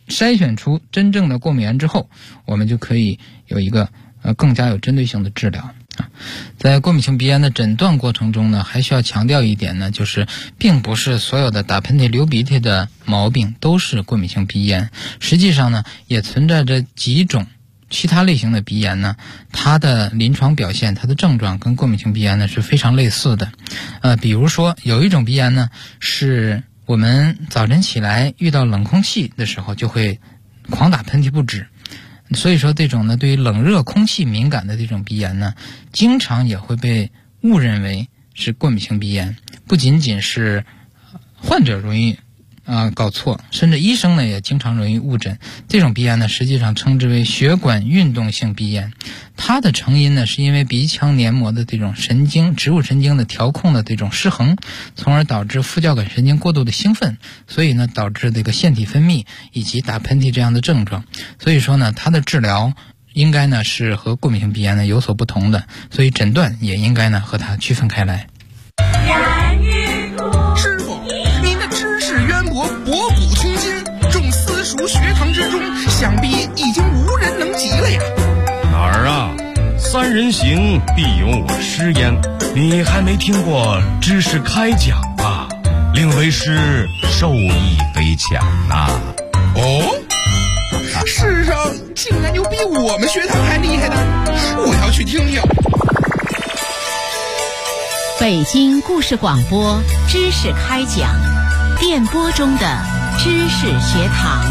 筛选出真正的过敏源之后，我们就可以有一个更加有针对性的治疗。在过敏性鼻炎的诊断过程中呢，还需要强调一点呢，就是并不是所有的打喷嚏流鼻涕的毛病都是过敏性鼻炎，实际上呢也存在着几种其他类型的鼻炎呢，它的临床表现，它的症状跟过敏性鼻炎呢是非常类似的。比如说有一种鼻炎呢，是我们早晨起来遇到冷空气的时候就会狂打喷嚏不止，所以说这种呢对于冷热空气敏感的这种鼻炎呢，经常也会被误认为是过敏性鼻炎，不仅仅是患者容易搞错，甚至医生呢也经常容易误诊。这种鼻炎呢实际上称之为血管运动性鼻炎，它的成因呢是因为鼻腔黏膜的这种神经植物神经的调控的这种失衡，从而导致副交感神经过度的兴奋，所以呢导致这个腺体分泌以及打喷嚏这样的症状。所以说呢它的治疗应该呢是和过敏性鼻炎呢有所不同的，所以诊断也应该呢和它区分开来。 师傅，您的知识渊博，博古通今，众私塾学堂之中，想必已经无人能及了呀。 哪儿啊？三人行必有我师焉，你还没听过知识开讲吧？令为师受益匪浅呐。 哦，世上竟然有比我们学堂还厉害的，我要去听听。 北京故事广播知识开讲，电波中的知识学堂。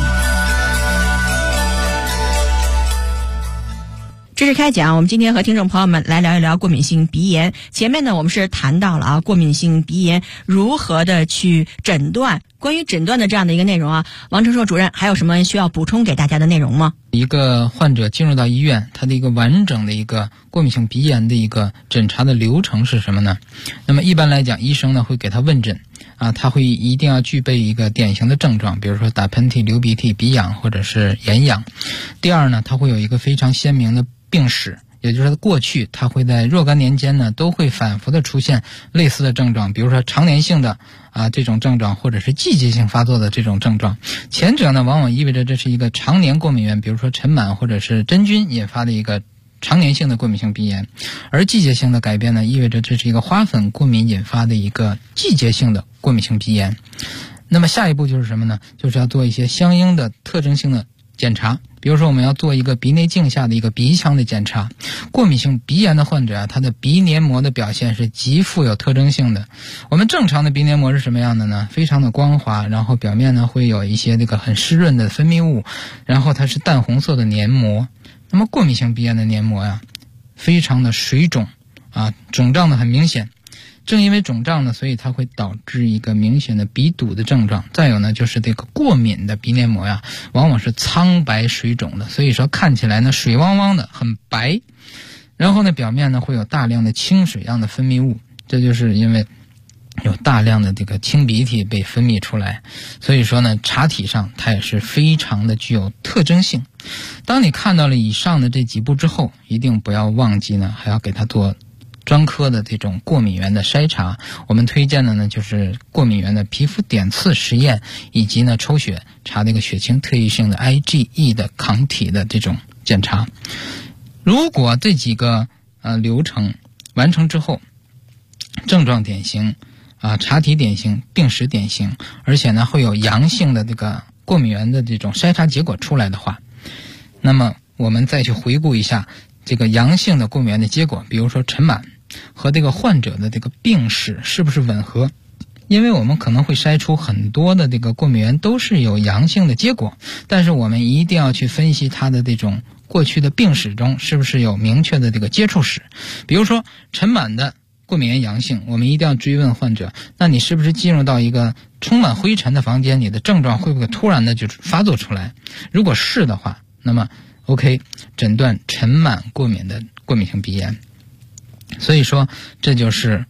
知识开讲，我们今天和听众朋友们来聊一聊过敏性鼻炎。前面呢我们是谈到了过敏性鼻炎如何的去诊断，关于诊断的这样的一个内容王成硕主任还有什么需要补充给大家的内容吗？ 一个患者进入到医院，他的一个完整的一个过敏性鼻炎的一个诊查的流程是什么呢？那么一般来讲，医生呢会给他问诊他会一定要具备一个典型的症状，比如说打喷嚏、流鼻涕、鼻痒或者是眼痒。第二呢，他会有一个非常鲜明的病史，也就是说过去他会在若干年间呢都会反复的出现类似的症状，比如说常年性的这种症状，或者是季节性发作的这种症状。前者呢往往意味着这是一个常年过敏源，比如说尘螨或者是真菌引发的一个常年性的过敏性鼻炎，而季节性的改变呢意味着这是一个花粉过敏引发的一个季节性的过敏性鼻炎。那么下一步就是什么呢？就是要做一些相应的特征性的检查，比如说我们要做一个鼻内镜下的一个鼻腔的检查。过敏性鼻炎的患者他的鼻黏膜的表现是极富有特征性的。我们正常的鼻黏膜是什么样的呢？非常的光滑，然后表面呢会有一些这个很湿润的分泌物，然后它是淡红色的黏膜。那么过敏性鼻炎的黏膜非常的水肿肿胀的很明显。正因为肿胀呢，所以它会导致一个明显的鼻堵的症状。再有呢，就是这个过敏的鼻黏膜往往是苍白水肿的，所以说看起来呢水汪汪的，很白。然后呢，表面呢会有大量的清水样的分泌物，这就是因为有大量的这个清鼻涕被分泌出来，所以说呢查体上它也是非常的具有特征性。当你看到了以上的这几步之后，一定不要忘记呢还要给它做专科的这种过敏源的筛查。我们推荐的呢就是过敏源的皮肤点刺实验，以及呢抽血查这个血清特异性的 IgE 的抗体的这种检查。如果这几个流程完成之后，症状典型查体典型，病史典型，而且呢会有阳性的这个过敏源的这种筛查结果出来的话，那么我们再去回顾一下这个阳性的过敏源的结果，比如说尘螨和这个患者的这个病史是不是吻合。因为我们可能会筛出很多的这个过敏源都是有阳性的结果，但是我们一定要去分析它的这种过去的病史中是不是有明确的这个接触史。比如说尘螨的过敏源阳性，我们一定要追问患者，那你是不是进入到一个充满灰尘的房间，你的症状会不会突然的就发作出来？如果是的话，那么 OK， 诊断尘螨过敏的过敏性鼻炎。所以说这就是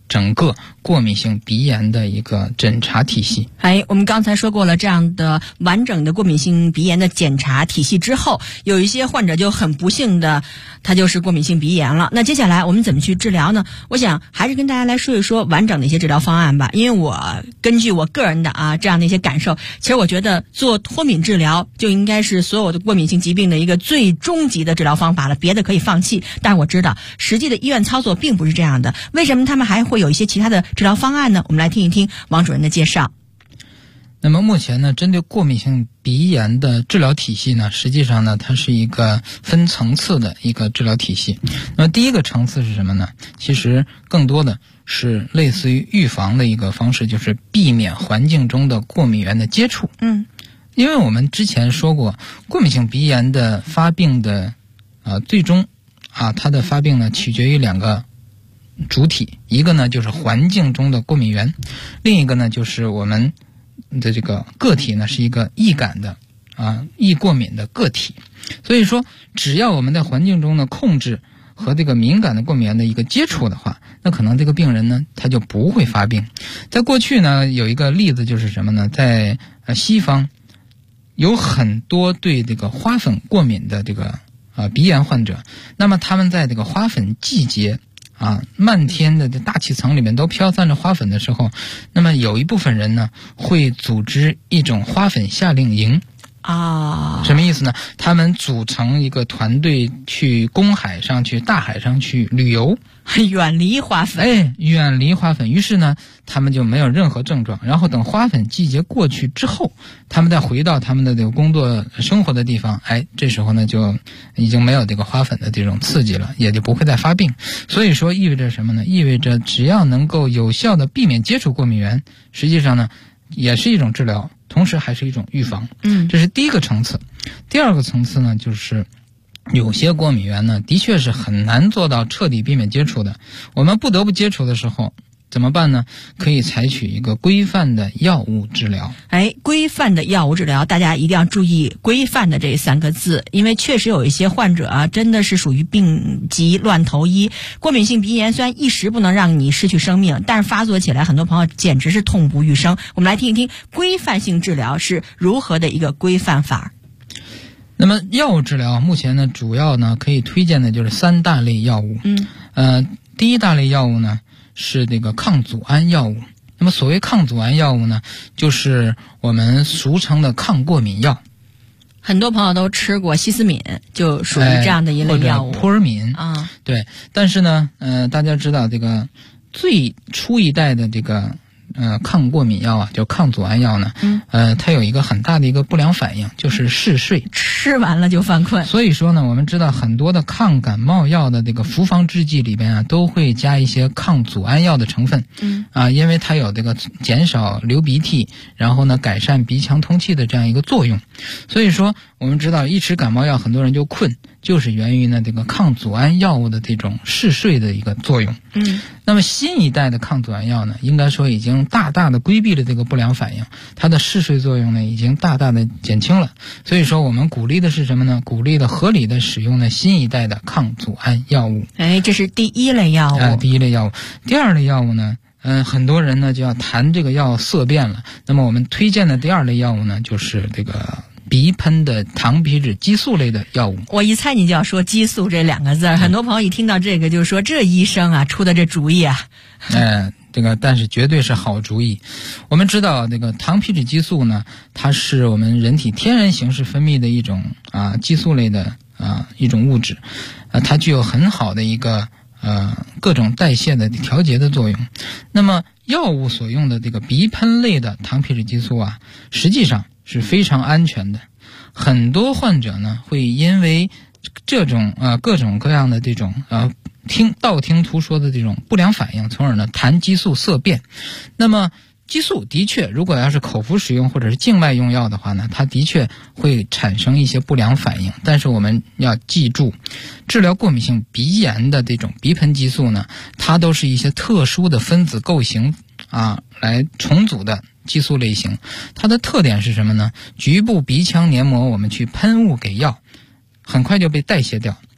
整个过敏性鼻炎的一个诊查体系。 我们刚才说过了，这样的完整的过敏性鼻炎的检查体系之后，有一些患者就很不幸的，他就是过敏性鼻炎了。那接下来我们怎么去治疗呢？我想还是跟大家来说一说完整的一些治疗方案吧。因为我根据我个人的这样的一些感受，其实我觉得做脱敏治疗就应该是所有的过敏性疾病的一个最终极的治疗方法了，别的可以放弃。但是我知道实际的医院操作并不是这样的，为什么他们还会有一些其他的治疗方案呢？我们来听一听王主任的介绍。 那么目前呢，针对过敏性鼻炎的治疗体系呢，实际上呢，它是一个分层次的一个治疗体系。那么第一个层次是什么呢？其实更多的是类似于预防的一个方式，就是避免环境中的过敏源的接触。因为我们之前说过，过敏性鼻炎的发病的最终它的发病呢取决于两个主体，一个呢就是环境中的过敏源，另一个呢就是我们的这个个体呢是一个易感的易过敏的个体。所以说只要我们在环境中呢控制和这个敏感的过敏源的一个接触的话，那可能这个病人呢他就不会发病。在过去呢有一个例子就是什么呢，在西方有很多对这个花粉过敏的这个鼻炎患者，那么他们在这个花粉季节漫天的大气层里面都飘散着花粉的时候，那么有一部分人呢会组织一种花粉夏令营。什么意思呢？他们组成一个团队去公海上去大海上去旅游， 远离花粉。 远离花粉。于是呢他们就没有任何症状，然后等花粉季节过去之后，他们再回到他们的这个工作生活的地方，这时候呢就已经没有这个花粉的这种刺激了，也就不会再发病。所以说意味着什么呢？意味着只要能够有效的避免接触过敏源，实际上呢也是一种治疗，同时还是一种预防。这是第一个层次。第二个层次呢，就是有些过敏源呢的确是很难做到彻底避免接触的，我们不得不接触的时候怎么办呢？可以采取一个规范的药物治疗。 规范的药物治疗，大家一定要注意规范的这3个字，因为确实有一些患者真的是属于病急乱投医。过敏性鼻炎虽然一时不能让你失去生命，但是发作起来很多朋友简直是痛不欲生。我们来听一听规范性治疗是如何的一个规范法。 那么药物治疗目前呢主要呢可以推荐的就是3大类药物。第一大类药物呢是这个抗组胺药物。那么所谓抗组胺药物呢，就是我们俗称的抗过敏药。 很多朋友都吃过西司敏，就属于这样的一类药物， 或者扑尔敏对。但是呢大家知道这个最初一代的这个抗过敏药就抗组胺药呢它有一个很大的一个不良反应，就是嗜睡， 吃完了就犯困。 所以说呢我们知道很多的抗感冒药的这个服方制剂里边都会加一些抗组胺药的成分。因为它有这个减少流鼻涕，然后呢改善鼻腔通气的这样一个作用。所以说我们知道一吃感冒药很多人就困，就是源于呢这个抗组胺药物的这种嗜睡的一个作用。那么新一代的抗组胺药呢，应该说已经大大的规避了这个不良反应，它的嗜睡作用呢已经大大的减轻了。所以说我们鼓励的是什么呢？鼓励的合理的使用呢新一代的抗组胺药物。 这是第一类药物。 第一类药物。第二类药物呢很多人呢就要谈这个药色变了。那么我们推荐的第二类药物呢就是这个鼻喷的糖皮质激素类的药物。 我一猜你就要说激素这2个字，很多朋友一听到这个就说这医生出的这主意但是绝对是好主意。我们知道这个糖皮质激素呢，它是我们人体天然形式分泌的一种激素类的一种物质，它具有很好的一个各种代谢的调节的作用。那么药物所用的这个鼻喷类的糖皮质激素实际上是非常安全的。很多患者呢会因为这种各种各样的这种道听途说的这种不良反应，从而呢谈激素色变。那么激素的确如果要是口服使用或者是静脉用药的话呢，它的确会产生一些不良反应。但是我们要记住，治疗过敏性鼻炎的这种鼻喷激素呢，它都是一些特殊的分子构型来重组的激素类型。它的特点是什么呢？局部鼻腔黏膜我们去喷雾给药，很快就被代谢掉，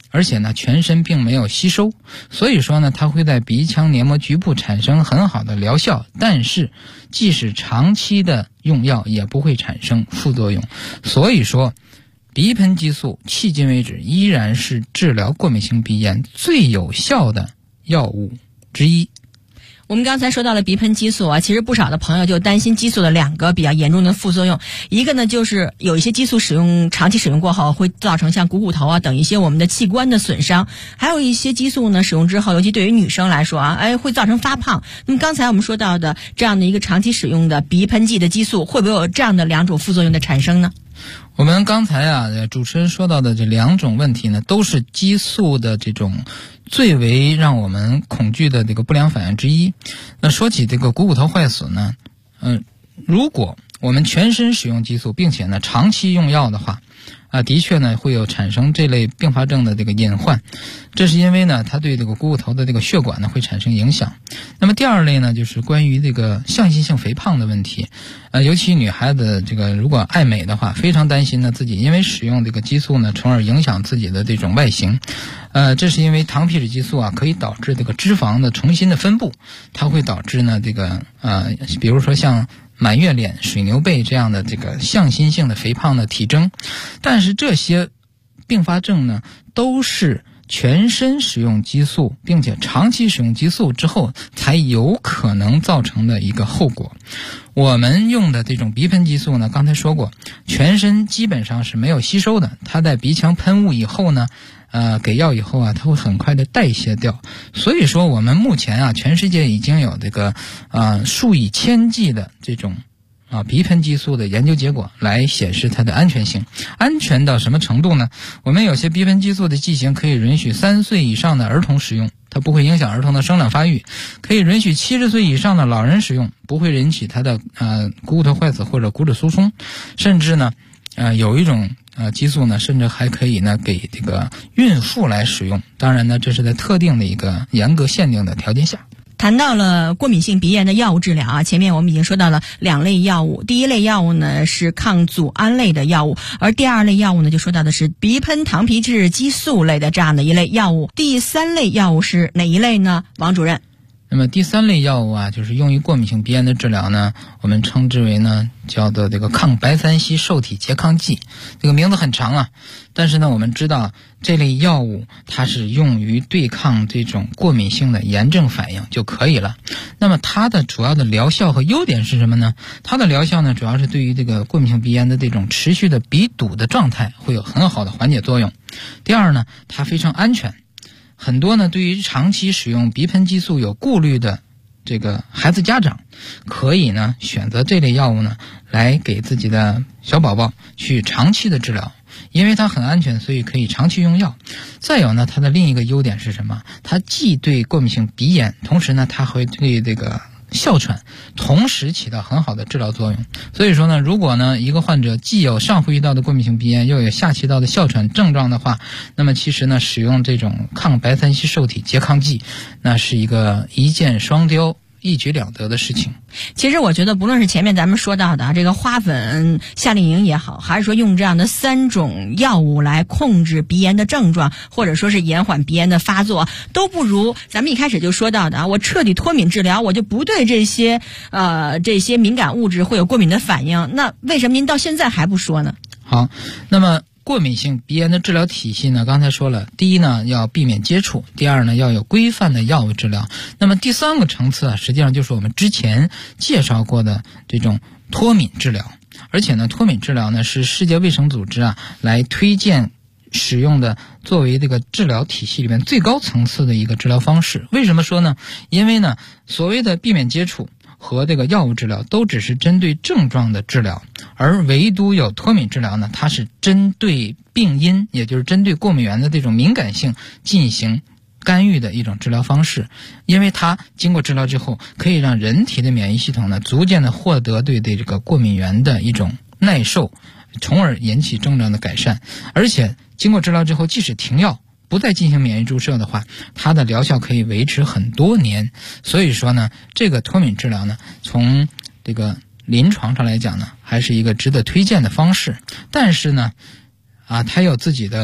而且呢全身并没有吸收，所以说呢它会在鼻腔黏膜局部产生很好的疗效，但是即使长期的用药也不会产生副作用。所以说鼻喷激素迄今为止依然是治疗过敏性鼻炎最有效的药物之一。 我们刚才说到了鼻喷激素啊，其实不少的朋友就担心激素的2个比较严重的副作用，一个呢就是有一些激素长期使用过后会造成像股骨头啊等一些我们的器官的损伤，还有一些激素呢使用之后，尤其对于女生来说啊，会造成发胖。那么刚才我们说到的这样的一个长期使用的鼻喷剂的激素，会不会有这样的2种副作用的产生呢？ 我们刚才主持人说到的这2种问题呢，都是激素的这种最为让我们恐惧的这个不良反应之一。那说起这个股骨头坏死呢，如果我们全身使用激素，并且呢长期用药的话，的确呢会有产生这类并发症的这个隐患。这是因为呢它对这个股骨头的这个血管呢会产生影响。那么第2类呢就是关于这个向心性肥胖的问题。尤其女孩子这个如果爱美的话，非常担心呢自己因为使用这个激素呢，从而影响自己的这种外形。这是因为糖皮质激素可以导致这个脂肪的重新的分布，它会导致呢这个比如说像满月脸、水牛背这样的这个向心性的肥胖的体征。但是这些并发症呢都是全身使用激素并且长期使用激素之后才有可能造成的一个后果。我们用的这种鼻喷激素呢，刚才说过全身基本上是没有吸收的，它在鼻腔喷雾以后呢给药以后它会很快的代谢掉。所以说我们目前全世界已经有这个数以千计的这种鼻喷激素的研究结果来显示它的安全性。安全到什么程度呢？我们有些鼻喷激素的剂型可以允许3岁以上的儿童使用，它不会影响儿童的生长发育；可以允许70岁以上的老人使用，不会引起它的股骨头坏死或者骨质疏松。甚至呢有一种激素呢甚至还可以呢给这个孕妇来使用，当然呢这是在特定的一个严格限定的条件下。 谈到了过敏性鼻炎的药物治疗前面我们已经说到了2类药物。第一类药物呢是抗组胺类的药物，而第2类药物呢就说到的是鼻喷糖皮质激素类的这样的一类药物。第3类药物是哪一类呢？王主任。 那么第3类药物就是用于过敏性鼻炎的治疗呢，我们称之为呢叫做这个抗白三烯受体拮抗剂。这个名字很长但是呢我们知道这类药物它是用于对抗这种过敏性的炎症反应就可以了。那么它的主要的疗效和优点是什么呢？它的疗效呢主要是对于这个过敏性鼻炎的这种持续的鼻堵的状态会有很好的缓解作用。第2呢它非常安全。很多呢对于长期使用鼻喷激素有顾虑的这个孩子家长，可以呢选择这类药物呢来给自己的小宝宝去长期的治疗。因为它很安全，所以可以长期用药。再有呢它的另一个优点是什么？它既对过敏性鼻炎，同时呢它会对这个哮喘同时起到很好的治疗作用。所以说呢如果呢一个患者既有上呼吸道的过敏性鼻炎又有下气道的哮喘症状的话，那么其实呢使用这种抗白三烯受体拮抗剂那是一个一箭双雕一举两得的事情。 其实我觉得不论是前面咱们说到的这个花粉夏令营也好，还是说用这样的3种药物来控制鼻炎的症状，或者说是延缓鼻炎的发作，都不如咱们一开始就说到的我彻底脱敏治疗，我就不对这些敏感物质会有过敏的反应。那为什么您到现在还不说呢？ 好，那么过敏性鼻炎的治疗体系呢，刚才说了，第一呢要避免接触，第2呢要有规范的药物治疗。那么第3个层次实际上就是我们之前介绍过的这种脱敏治疗。而且呢脱敏治疗呢是世界卫生组织来推荐使用的作为这个治疗体系里面最高层次的一个治疗方式。为什么说呢？因为呢所谓的避免接触和这个药物治疗都只是针对症状的治疗，而唯独有脱敏治疗呢，它是针对病因，也就是针对过敏源的这种敏感性进行干预的一种治疗方式。因为它经过治疗之后，可以让人体的免疫系统呢逐渐的获得对这个过敏源的一种耐受，从而引起症状的改善。而且经过治疗之后，即使停药不再进行免疫注射的话，它的疗效可以维持很多年。所以说呢这个脱敏治疗呢从这个临床上来讲呢还是一个值得推荐的方式。但是呢它有自己的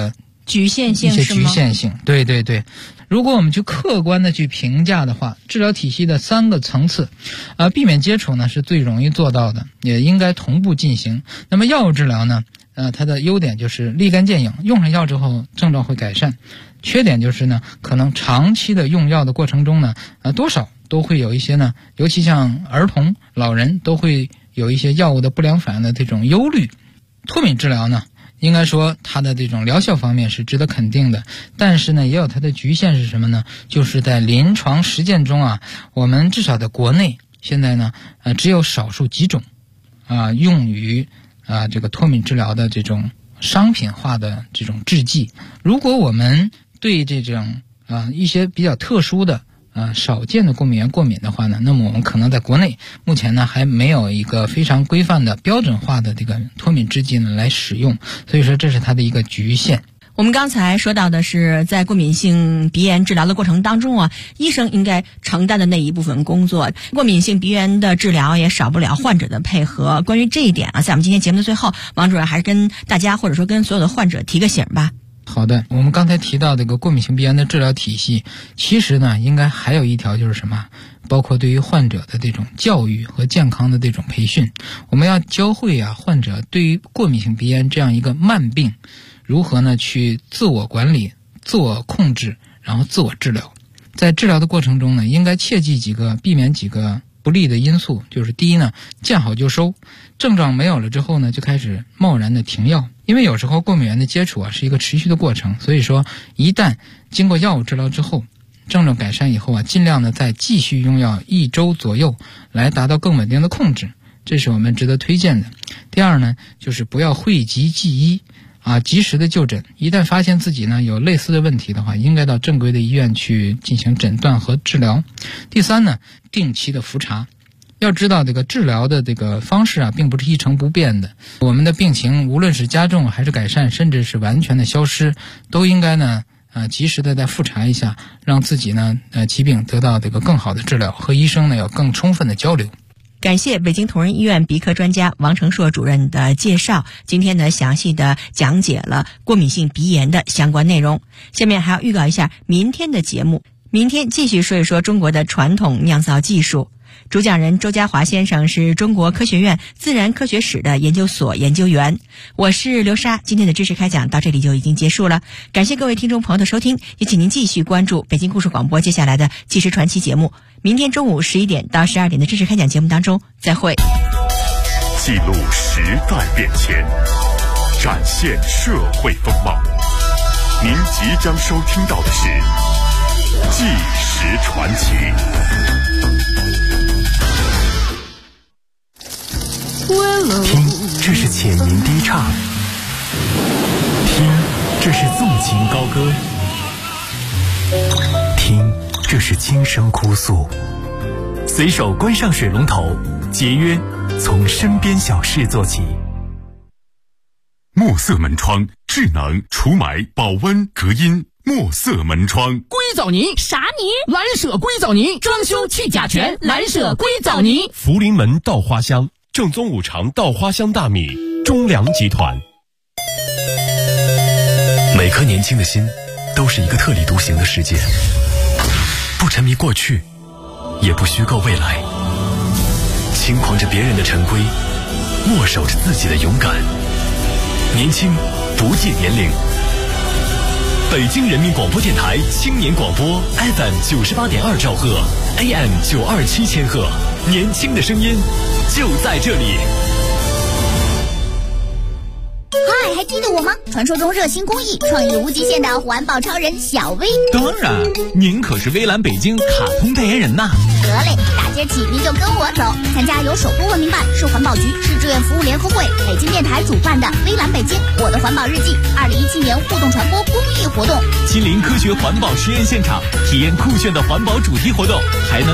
局限性一些是吗？ 局限性，对对对。如果我们去客观的去评价的话，治疗体系的3个层次，避免接触呢是最容易做到的，也应该同步进行。那么药物治疗呢，它的优点就是立竿见影，用上药之后症状会改善。缺点就是呢，可能长期的用药的过程中呢，多少都会有一些呢，尤其像儿童、老人都会有一些药物的不良反应的这种忧虑。脱敏治疗呢，应该说它的这种疗效方面是值得肯定的，但是呢也有它的局限是什么呢？就是在临床实践中啊，我们至少在国内现在呢只有少数几种用于这个脱敏治疗的这种商品化的这种制剂。如果我们对这种一些比较特殊的少见的过敏原过敏的话呢，那么我们可能在国内目前呢还没有一个非常规范的标准化的这个脱敏制剂呢来使用，所以说这是它的一个局限。 我们刚才说到的是在过敏性鼻炎治疗的过程当中医生应该承担的那一部分工作。过敏性鼻炎的治疗也少不了患者的配合。关于这一点在我们今天节目的最后，王主任还是跟大家或者说跟所有的患者提个醒吧。 好的，我们刚才提到这个过敏性鼻炎的治疗体系，其实呢应该还有一条就是什么？包括对于患者的这种教育和健康的这种培训，我们要教会患者对于过敏性鼻炎这样一个慢病，如何呢去自我管理、自我控制，然后自我治疗。在治疗的过程中呢，应该切记避免几个不利的因素，就是第一呢，见好就收，症状没有了之后呢，就开始贸然的停药。因为有时候过敏原的接触是一个持续的过程，所以说一旦经过药物治疗之后，症状改善以后尽量的再继续用药1周左右，来达到更稳定的控制，这是我们值得推荐的。第二呢，就是不要讳疾忌医及时的就诊，一旦发现自己呢有类似的问题的话，应该到正规的医院去进行诊断和治疗。第三呢，定期的复查。要知道这个治疗的这个方式并不是一成不变的，我们的病情无论是加重还是改善，甚至是完全的消失，都应该呢及时的再复查一下，让自己呢疾病得到这个更好的治疗，和医生呢有更充分的交流。 感谢北京同仁医院鼻科专家王成硕主任的介绍，今天呢详细的讲解了过敏性鼻炎的相关内容。下面还要预告一下明天的节目，明天继续说一说中国的传统酿造技术。主讲人周家华先生是中国科学院自然科学史的研究所研究员。我是刘莎，今天的知识开讲到这里就已经结束了，感谢各位听众朋友的收听，也请您继续关注北京故事广播接下来的纪实传奇节目。明天中午11点到12点的知识开讲节目当中再会。 记录时代变迁，展现社会风貌。您即将收听到的是纪实传奇。 听，这是浅吟低唱；听，这是纵情高歌；听，这是轻声哭诉。随手关上水龙头，节约从身边小事做起。 墨色门窗，智能除霾、保温、隔音。墨色门窗， 硅藻泥啥泥？ 蓝舍硅藻泥，装修去甲醛，蓝舍硅藻泥。 福临门稻花香，正宗五常稻花香大米，中粮集团。 每颗年轻的心都是一个特立独行的世界，不沉迷过去，也不虚构未来，轻狂着别人的陈规，握手着自己的勇敢。年轻不计年龄。北京人民广播电台青年广播 FM 98.2兆赫 AM 927千赫，年轻的声音就在这里。 嗨，还记得我吗？传说中热心公益、创意无极限的环保超人小薇。 当然，您可是微蓝北京卡通代言人呐。 得嘞，大街起您就跟我走，参加由首都文明办、市环保局、市志愿服务联合会、北京电台主办的微蓝北京我的环保日记2017年互动传播公益活动， 亲临科学环保实验现场，体验酷炫的环保主题活动，还能